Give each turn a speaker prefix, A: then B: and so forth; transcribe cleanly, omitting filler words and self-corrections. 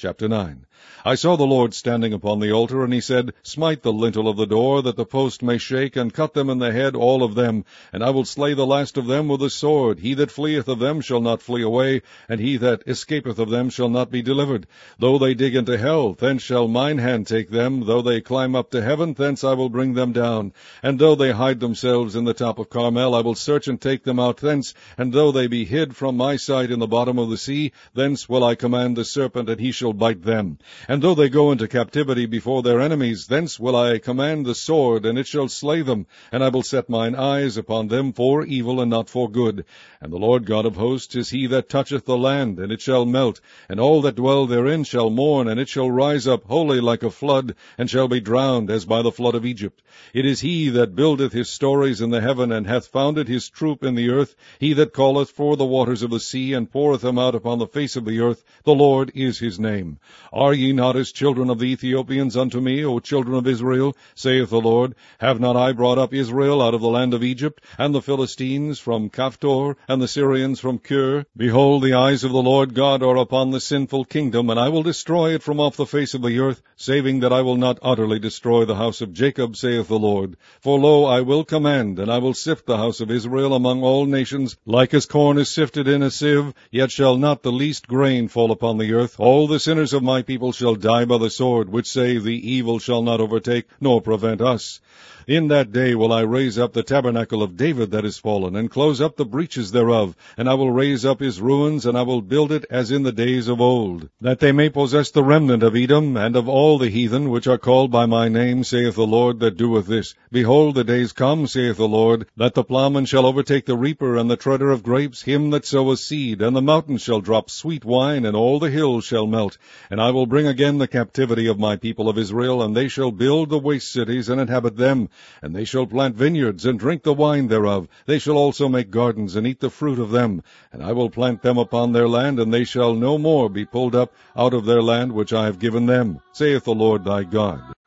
A: Chapter 9. I saw the Lord standing upon the altar, and he said, Smite the lintel of the door, that the post may shake, and cut them in the head, all of them, and I will slay the last of them with the sword. He that fleeth of them shall not flee away, and he that escapeth of them shall not be delivered. Though they dig into hell, thence shall mine hand take them. Though they climb up to heaven, thence I will bring them down. And though they hide themselves in the top of Carmel, I will search and take them out thence. And though they be hid from my sight in the bottom of the sea, thence will I command the serpent, and he shall bite them. And though they go into captivity before their enemies, thence will I command the sword, and it shall slay them. And I will set mine eyes upon them for evil and not for good. And the Lord God of hosts is he that toucheth the land, and it shall melt, and all that dwell therein shall mourn, and it shall rise up wholly like a flood, and shall be drowned as by the flood of Egypt. It is he that buildeth his stories in the heaven, and hath founded his troop in the earth, he that calleth for the waters of the sea, and poureth them out upon the face of the earth. The Lord is his name. Are ye not as children of the Ethiopians unto me, O children of Israel, saith the Lord? Have not I brought up Israel out of the land of Egypt, and the Philistines from Caphtor, and the Syrians from Kir? Behold, the eyes of the Lord God are upon the sinful kingdom, and I will destroy it from off the face of the earth, saving that I will not utterly destroy the house of Jacob, saith the Lord. For lo, I will command, and I will sift the house of Israel among all nations, like as corn is sifted in a sieve, yet shall not the least grain fall upon the earth. All the sinners of my people shall die by the sword, which say, The evil shall not overtake, nor prevent us. In that day will I raise up the tabernacle of David that is fallen, and close up the breaches thereof, and I will raise up his ruins, and I will build it as in the days of old, that they may possess the remnant of Edom, and of all the heathen which are called by my name, saith the Lord that doeth this. Behold, the days come, saith the Lord, that the plowman shall overtake the reaper, and the treader of grapes, him that soweth seed, and the mountains shall drop sweet wine, and all the hills shall melt. And I will bring again the captivity of my people of Israel, and they shall build the waste cities, and inhabit them. And they shall plant vineyards, and drink the wine thereof. They shall also make gardens, and eat the fruit of them. And I will plant them upon their land, and they shall no more be pulled up out of their land which I have given them, saith the Lord thy God.